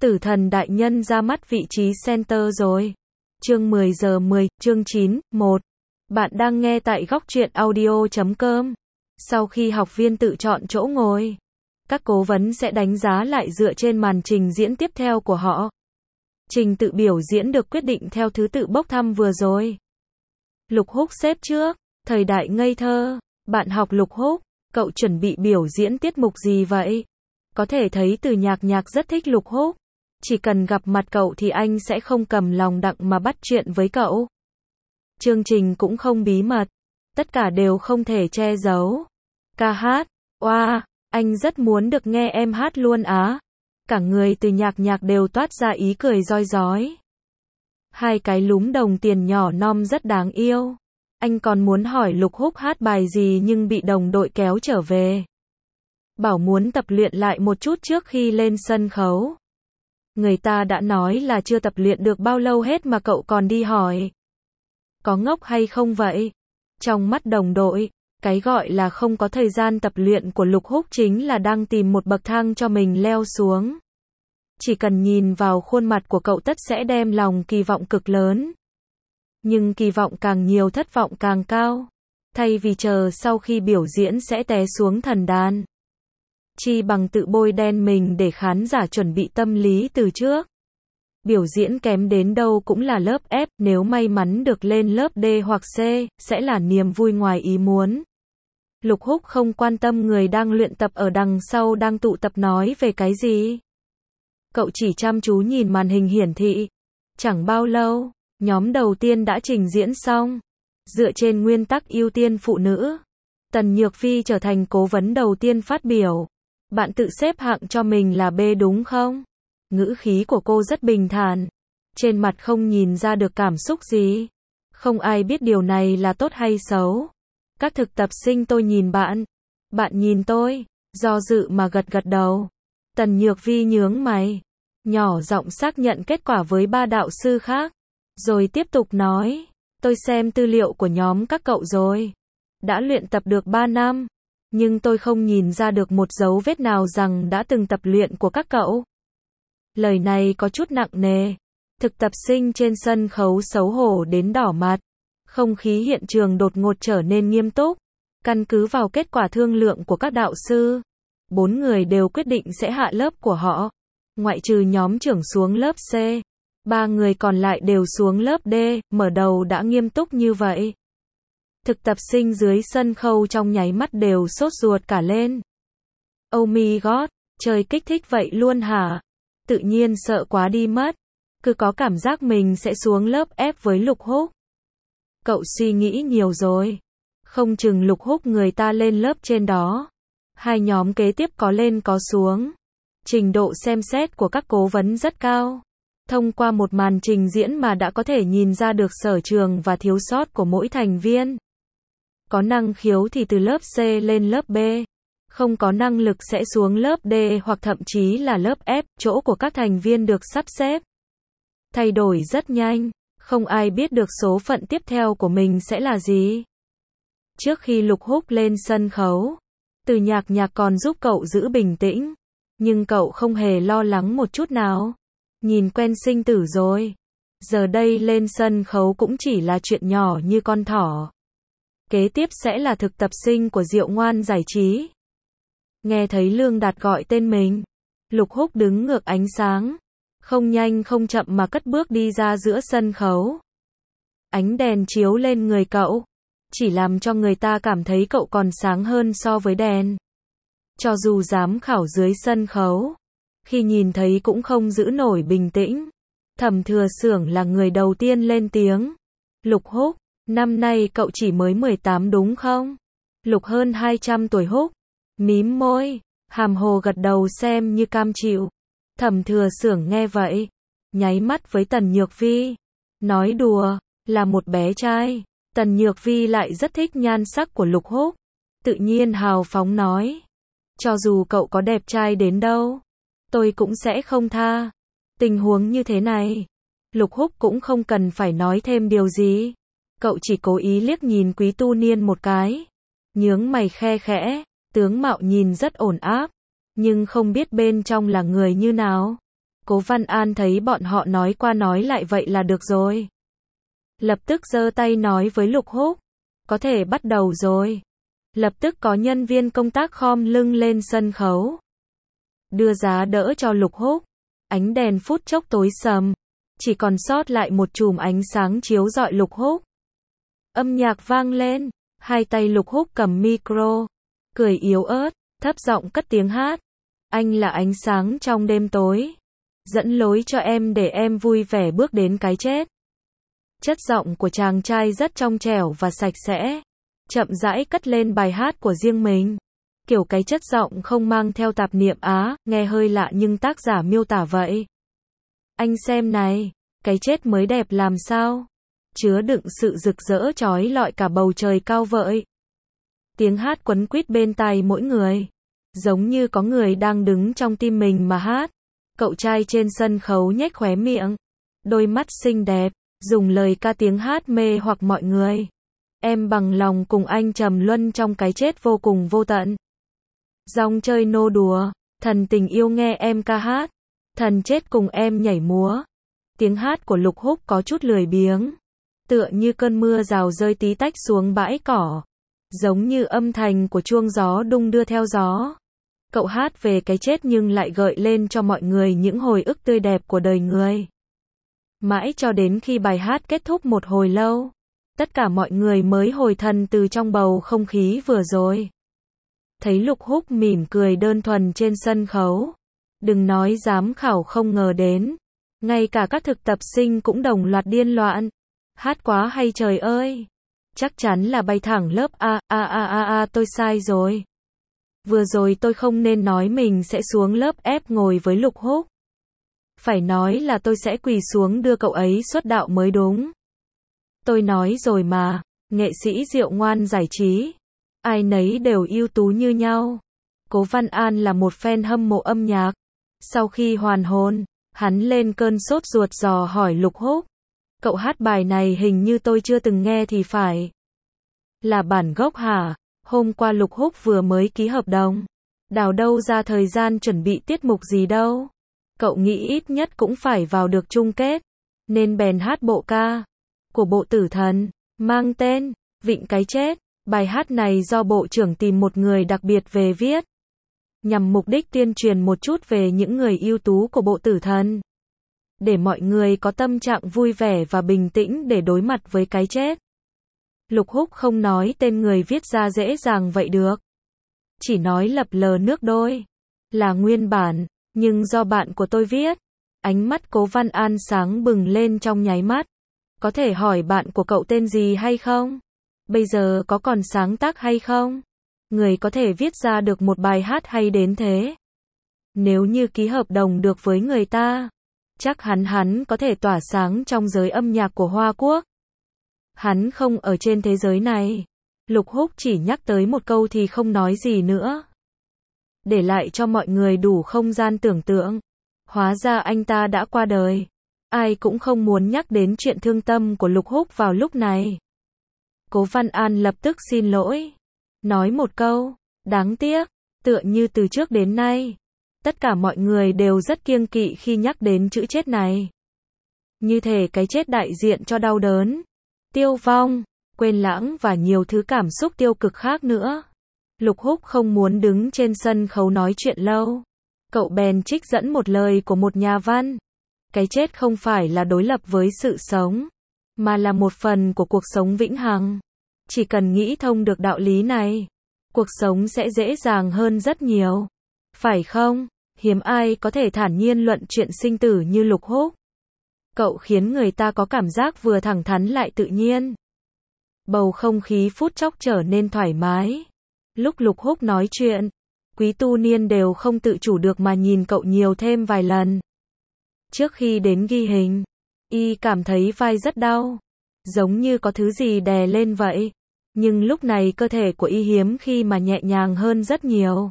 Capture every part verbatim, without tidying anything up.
Tử thần đại nhân ra mắt vị trí center rồi. Chương mười giờ mười, chương chín, một. Bạn đang nghe tại góc truyện audio chấm com. Sau khi học viên tự chọn chỗ ngồi, các cố vấn sẽ đánh giá lại dựa trên màn trình diễn tiếp theo của họ. Trình tự biểu diễn được quyết định theo thứ tự bốc thăm vừa rồi. Lục Húc xếp trước, thời đại ngây thơ. Bạn học Lục Húc, cậu chuẩn bị biểu diễn tiết mục gì vậy? Có thể thấy từ nhạc nhạc rất thích Lục Húc. Chỉ cần gặp mặt cậu thì anh sẽ không cầm lòng đặng mà bắt chuyện với cậu. Chương trình cũng không bí mật. Tất cả đều không thể che giấu. Ca hát, oa, wow, anh rất muốn được nghe em hát luôn á. Cả người từ nhạc nhạc đều toát ra ý cười roi rói. Hai cái lúm đồng tiền nhỏ non rất đáng yêu. Anh còn muốn hỏi Lục Húc hát bài gì nhưng bị đồng đội kéo trở về. Bảo muốn tập luyện lại một chút trước khi lên sân khấu. Người ta đã nói là chưa tập luyện được bao lâu hết mà cậu còn đi hỏi. Có ngốc hay không vậy? Trong mắt đồng đội, cái gọi là không có thời gian tập luyện của Lục Húc chính là đang tìm một bậc thang cho mình leo xuống. Chỉ cần nhìn vào khuôn mặt của cậu tất sẽ đem lòng kỳ vọng cực lớn. Nhưng kỳ vọng càng nhiều thất vọng càng cao. Thay vì chờ sau khi biểu diễn sẽ té xuống thần đàn, chi bằng tự bôi đen mình để khán giả chuẩn bị tâm lý từ trước. Biểu diễn kém đến đâu cũng là lớp F, nếu may mắn được lên lớp D hoặc C, sẽ là niềm vui ngoài ý muốn. Lục Húc không quan tâm người đang luyện tập ở đằng sau đang tụ tập nói về cái gì. Cậu chỉ chăm chú nhìn màn hình hiển thị. Chẳng bao lâu, nhóm đầu tiên đã trình diễn xong. Dựa trên nguyên tắc ưu tiên phụ nữ, Tần Nhược Phi trở thành cố vấn đầu tiên phát biểu. Bạn tự xếp hạng cho mình là B đúng không? Ngữ khí của cô rất bình thản. Trên mặt không nhìn ra được cảm xúc gì. Không ai biết điều này là tốt hay xấu. Các thực tập sinh tôi nhìn bạn. Bạn nhìn tôi. Do dự mà gật gật đầu. Tần Nhược Vi nhướng mày. Nhỏ giọng xác nhận kết quả với ba đạo sư khác. Rồi tiếp tục nói. Tôi xem tư liệu của nhóm các cậu rồi. Đã luyện tập được ba năm. Nhưng tôi không nhìn ra được một dấu vết nào rằng đã từng tập luyện của các cậu. Lời này có chút nặng nề. Thực tập sinh trên sân khấu xấu hổ đến đỏ mặt. Không khí hiện trường đột ngột trở nên nghiêm túc. Căn cứ vào kết quả thương lượng của các đạo sư, bốn người đều quyết định sẽ hạ lớp của họ. Ngoại trừ nhóm trưởng xuống lớp C, ba người còn lại đều xuống lớp D, mở đầu đã nghiêm túc như vậy. Thực tập sinh dưới sân khấu trong nháy mắt đều sốt ruột cả lên. Oh my god, trời kích thích vậy luôn hả? Tự nhiên sợ quá đi mất. Cứ có cảm giác mình sẽ xuống lớp F với Lục Húc. Cậu suy nghĩ nhiều rồi. Không chừng Lục Húc người ta lên lớp trên đó. Hai nhóm kế tiếp có lên có xuống. Trình độ xem xét của các cố vấn rất cao. Thông qua một màn trình diễn mà đã có thể nhìn ra được sở trường và thiếu sót của mỗi thành viên. Có năng khiếu thì từ lớp C lên lớp B. Không có năng lực sẽ xuống lớp D hoặc thậm chí là lớp F, chỗ của các thành viên được sắp xếp. Thay đổi rất nhanh, không ai biết được số phận tiếp theo của mình sẽ là gì. Trước khi Lục Húc lên sân khấu, Từ Nhạc Nhạc còn giúp cậu giữ bình tĩnh. Nhưng cậu không hề lo lắng một chút nào. Nhìn quen sinh tử rồi. Giờ đây lên sân khấu cũng chỉ là chuyện nhỏ như con thỏ. Kế tiếp sẽ là thực tập sinh của Diệu Ngoan giải trí. Nghe thấy Lương Đạt gọi tên mình, Lục Húc đứng ngược ánh sáng. Không nhanh không chậm mà cất bước đi ra giữa sân khấu. Ánh đèn chiếu lên người cậu, chỉ làm cho người ta cảm thấy cậu còn sáng hơn so với đèn. Cho dù giám khảo dưới sân khấu, khi nhìn thấy cũng không giữ nổi bình tĩnh. Thẩm Thừa Xưởng là người đầu tiên lên tiếng. Lục Húc, năm nay cậu chỉ mới mười tám đúng không? Lục hơn hai trăm tuổi Húc. Mím môi, hàm hồ gật đầu xem như cam chịu. Thẩm Thừa Xưởng nghe vậy, nháy mắt với Tần Nhược Vi. Nói đùa, là một bé trai. Tần Nhược Vi lại rất thích nhan sắc của Lục Húc. Tự nhiên hào phóng nói. Cho dù cậu có đẹp trai đến đâu, tôi cũng sẽ không tha. Tình huống như thế này, Lục Húc cũng không cần phải nói thêm điều gì. Cậu chỉ cố ý liếc nhìn Quý Tu Niên một cái. Nhướng mày khe khẽ, tướng mạo nhìn rất ổn áp. Nhưng không biết bên trong là người như nào. Cố Văn An thấy bọn họ nói qua nói lại vậy là được rồi. Lập tức giơ tay nói với Lục Húc, có thể bắt đầu rồi. Lập tức có nhân viên công tác khom lưng lên sân khấu, đưa giá đỡ cho Lục Húc. Ánh đèn phút chốc tối sầm, chỉ còn sót lại một chùm ánh sáng chiếu rọi Lục Húc. Âm nhạc vang lên, hai tay Lục Húc cầm micro, cười yếu ớt, thấp giọng cất tiếng hát. Anh là ánh sáng trong đêm tối, dẫn lối cho em để em vui vẻ bước đến cái chết. Chất giọng của chàng trai rất trong trẻo và sạch sẽ, chậm rãi cất lên bài hát của riêng mình. Kiểu cái chất giọng không mang theo tạp niệm á, nghe hơi lạ nhưng tác giả miêu tả vậy. Anh xem này, cái chết mới đẹp làm sao, chứa đựng sự rực rỡ chói lọi cả bầu trời cao vợi. Tiếng hát quấn quýt bên tai mỗi người, giống như có người đang đứng trong tim mình mà hát. Cậu trai trên sân khấu nhếch khóe miệng, đôi mắt xinh đẹp, dùng lời ca tiếng hát mê hoặc mọi người. Em bằng lòng cùng anh trầm luân trong cái chết vô cùng vô tận. Dòng chơi nô đùa, thần tình yêu nghe em ca hát, thần chết cùng em nhảy múa. Tiếng hát của Lục Húc có chút lười biếng, tựa như cơn mưa rào rơi tí tách xuống bãi cỏ, giống như âm thanh của chuông gió đung đưa theo gió. Cậu hát về cái chết nhưng lại gợi lên cho mọi người những hồi ức tươi đẹp của đời người. Mãi cho đến khi bài hát kết thúc một hồi lâu, tất cả mọi người mới hồi thần từ trong bầu không khí vừa rồi. Thấy Lục Húc mỉm cười đơn thuần trên sân khấu, đừng nói giám khảo không ngờ đến, ngay cả các thực tập sinh cũng đồng loạt điên loạn. Hát quá hay trời ơi, chắc chắn là bay thẳng lớp A, a a a a tôi sai rồi. Vừa rồi tôi không nên nói mình sẽ xuống lớp F ngồi với Lục Húc. Phải nói là tôi sẽ quỳ xuống đưa cậu ấy xuất đạo mới đúng. Tôi nói rồi mà, nghệ sĩ Diệu Ngoan giải trí, ai nấy đều ưu tú như nhau. Cố Văn An là một fan hâm mộ âm nhạc. Sau khi hoàn hồn, hắn lên cơn sốt ruột dò hỏi Lục Húc. Cậu hát bài này hình như tôi chưa từng nghe thì phải. Là bản gốc hả? Hôm qua Lục Húc vừa mới ký hợp đồng. Đào đâu ra thời gian chuẩn bị tiết mục gì đâu. Cậu nghĩ ít nhất cũng phải vào được chung kết. Nên bèn hát bộ ca của Bộ Tử Thần, mang tên Vịnh Cái Chết. Bài hát này do Bộ trưởng tìm một người đặc biệt về viết, nhằm mục đích tuyên truyền một chút về những người ưu tú của Bộ Tử Thần, để mọi người có tâm trạng vui vẻ và bình tĩnh để đối mặt với cái chết. Lục Húc không nói tên người viết ra dễ dàng vậy được, chỉ nói lập lờ nước đôi, là nguyên bản, nhưng do bạn của tôi viết. Ánh mắt Cố Văn An sáng bừng lên trong nháy mắt. Có thể hỏi bạn của cậu tên gì hay không? Bây giờ có còn sáng tác hay không? Người có thể viết ra được một bài hát hay đến thế. Nếu như ký hợp đồng được với người ta, chắc hắn hắn có thể tỏa sáng trong giới âm nhạc của Hoa Quốc. Hắn không ở trên thế giới này. Lục Húc chỉ nhắc tới một câu thì không nói gì nữa, để lại cho mọi người đủ không gian tưởng tượng. Hóa ra anh ta đã qua đời. Ai cũng không muốn nhắc đến chuyện thương tâm của Lục Húc vào lúc này. Cố Văn An lập tức xin lỗi, nói một câu, đáng tiếc, tựa như từ trước đến nay, tất cả mọi người đều rất kiêng kỵ khi nhắc đến chữ chết này. Như thể cái chết đại diện cho đau đớn, tiêu vong, quên lãng và nhiều thứ cảm xúc tiêu cực khác nữa. Lục Húc không muốn đứng trên sân khấu nói chuyện lâu. Cậu bèn trích dẫn một lời của một nhà văn. Cái chết không phải là đối lập với sự sống, mà là một phần của cuộc sống vĩnh hằng. Chỉ cần nghĩ thông được đạo lý này, cuộc sống sẽ dễ dàng hơn rất nhiều. Phải không? Hiếm ai có thể thản nhiên luận chuyện sinh tử như Lục Húc. Cậu khiến người ta có cảm giác vừa thẳng thắn lại tự nhiên. Bầu không khí phút chốc trở nên thoải mái. Lúc Lục Húc nói chuyện, Quý Tu Niên đều không tự chủ được mà nhìn cậu nhiều thêm vài lần. Trước khi đến ghi hình, y cảm thấy vai rất đau, giống như có thứ gì đè lên vậy. Nhưng lúc này cơ thể của y hiếm khi mà nhẹ nhàng hơn rất nhiều.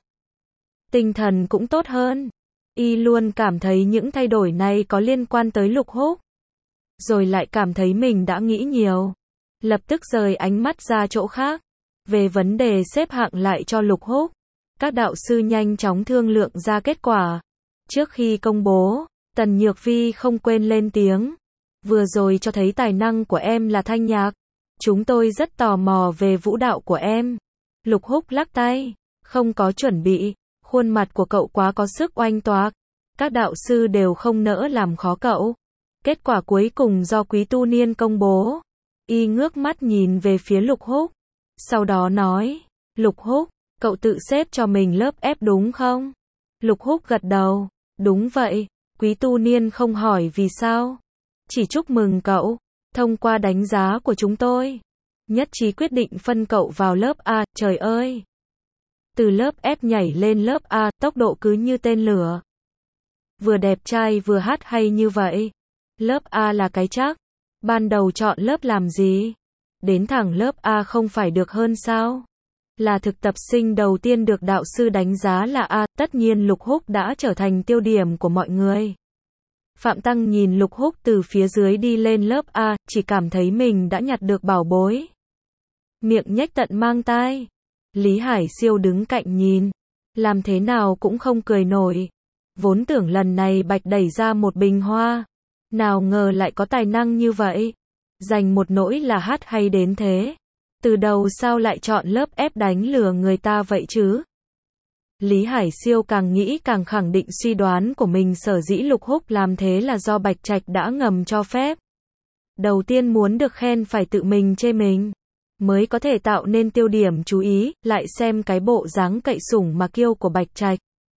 Tinh thần cũng tốt hơn. Y luôn cảm thấy những thay đổi này có liên quan tới Lục Húc. Rồi lại cảm thấy mình đã nghĩ nhiều. Lập tức rời ánh mắt ra chỗ khác. Về vấn đề xếp hạng lại cho Lục Húc, các đạo sư nhanh chóng thương lượng ra kết quả. Trước khi công bố, Tần Nhược Vi không quên lên tiếng. Vừa rồi cho thấy tài năng của em là thanh nhạc. Chúng tôi rất tò mò về vũ đạo của em. Lục Húc lắc tay. Không có chuẩn bị. Khuôn mặt của cậu quá có sức oanh toạc. Các đạo sư đều không nỡ làm khó cậu. Kết quả cuối cùng do Quý Tu Niên công bố. Y ngước mắt nhìn về phía Lục Húc. Sau đó nói. Lục Húc, cậu tự xếp cho mình lớp ép đúng không? Lục Húc gật đầu. Đúng vậy. Quý Tu Niên không hỏi vì sao. Chỉ chúc mừng cậu. Thông qua đánh giá của chúng tôi. Nhất trí quyết định phân cậu vào lớp A. Trời ơi! Từ lớp F nhảy lên lớp A, tốc độ cứ như tên lửa. Vừa đẹp trai vừa hát hay như vậy. Lớp A là cái chắc. Ban đầu chọn lớp làm gì? Đến thẳng lớp A không phải được hơn sao? Là thực tập sinh đầu tiên được đạo sư đánh giá là A, tất nhiên Lục Húc đã trở thành tiêu điểm của mọi người. Phạm Tăng nhìn Lục Húc từ phía dưới đi lên lớp A, chỉ cảm thấy mình đã nhặt được bảo bối. Miệng nhếch tận mang tai. Lý Hải Siêu đứng cạnh nhìn. Làm thế nào cũng không cười nổi. Vốn tưởng lần này Bạch đẩy ra một bình hoa. Nào ngờ lại có tài năng như vậy. Dành một nỗi là hát hay đến thế. Từ đầu sao lại chọn lớp ép đánh lừa người ta vậy chứ? Lý Hải Siêu càng nghĩ càng khẳng định suy đoán của mình, sở dĩ Lục Húc làm thế là do Bạch Trạch đã ngầm cho phép. Đầu tiên muốn được khen phải tự mình chê mình, mới có thể tạo nên tiêu điểm chú ý, lại xem cái bộ dáng cậy sủng mà kiêu của Bạch Trạch.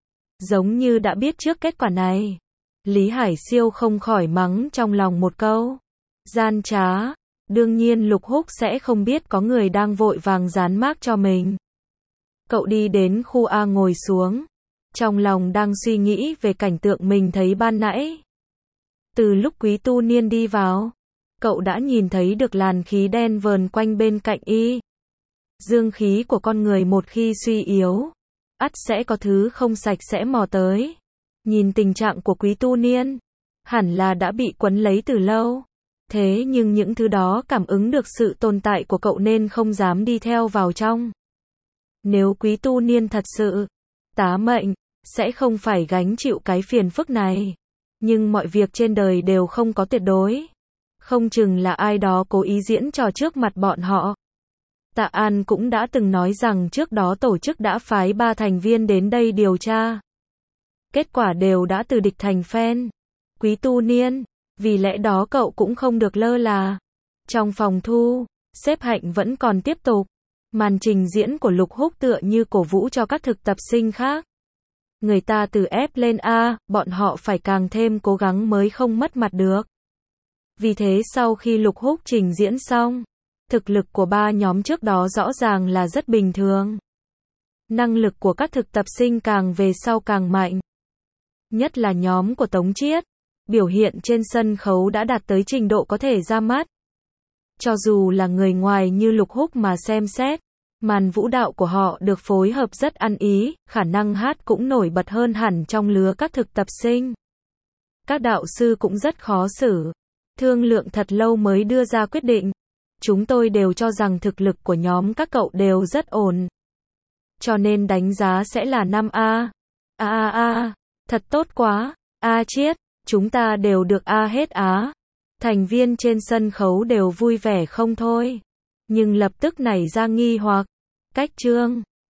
Giống như đã biết trước kết quả này. Lý Hải Siêu không khỏi mắng trong lòng một câu. Gian trá. Đương nhiên Lục Húc sẽ không biết có người đang vội vàng dán mác cho mình. Cậu đi đến khu A ngồi xuống. Trong lòng đang suy nghĩ về cảnh tượng mình thấy ban nãy. Từ lúc Quý Tu Niên đi vào, cậu đã nhìn thấy được làn khí đen vờn quanh bên cạnh y. Dương khí của con người một khi suy yếu, ắt sẽ có thứ không sạch sẽ mò tới. Nhìn tình trạng của Quý Tu Niên, hẳn là đã bị quấn lấy từ lâu. Thế nhưng những thứ đó cảm ứng được sự tồn tại của cậu nên không dám đi theo vào trong. Nếu Quý Tu Niên thật sự tá mệnh, sẽ không phải gánh chịu cái phiền phức này. Nhưng mọi việc trên đời đều không có tuyệt đối. Không chừng là ai đó cố ý diễn trò trước mặt bọn họ. Tạ An cũng đã từng nói rằng trước đó tổ chức đã phái ba thành viên đến đây điều tra. Kết quả đều đã từ địch thành phen. Quý Tu Niên, vì lẽ đó cậu cũng không được lơ là. Trong phòng thu, xếp hạnh vẫn còn tiếp tục. Màn trình diễn của Lục Húc tựa như cổ vũ cho các thực tập sinh khác. Người ta từ F lên A, bọn họ phải càng thêm cố gắng mới không mất mặt được. Vì thế sau khi Lục Húc trình diễn xong, thực lực của ba nhóm trước đó rõ ràng là rất bình thường. Năng lực của các thực tập sinh càng về sau càng mạnh. Nhất là nhóm của Tống Chiết, biểu hiện trên sân khấu đã đạt tới trình độ có thể ra mắt. Cho dù là người ngoài như Lục Húc mà xem xét, màn vũ đạo của họ được phối hợp rất ăn ý, khả năng hát cũng nổi bật hơn hẳn trong lứa các thực tập sinh. Các đạo sư cũng rất khó xử. Thương lượng thật lâu mới đưa ra quyết định. Chúng tôi đều cho rằng thực lực của nhóm các cậu đều rất ổn. Cho nên đánh giá sẽ là năm A. A A A, thật tốt quá. A Chiết, chúng ta đều được A hết á. Thành viên trên sân khấu đều vui vẻ không thôi. Nhưng lập tức nảy ra nghi hoặc. Cách chương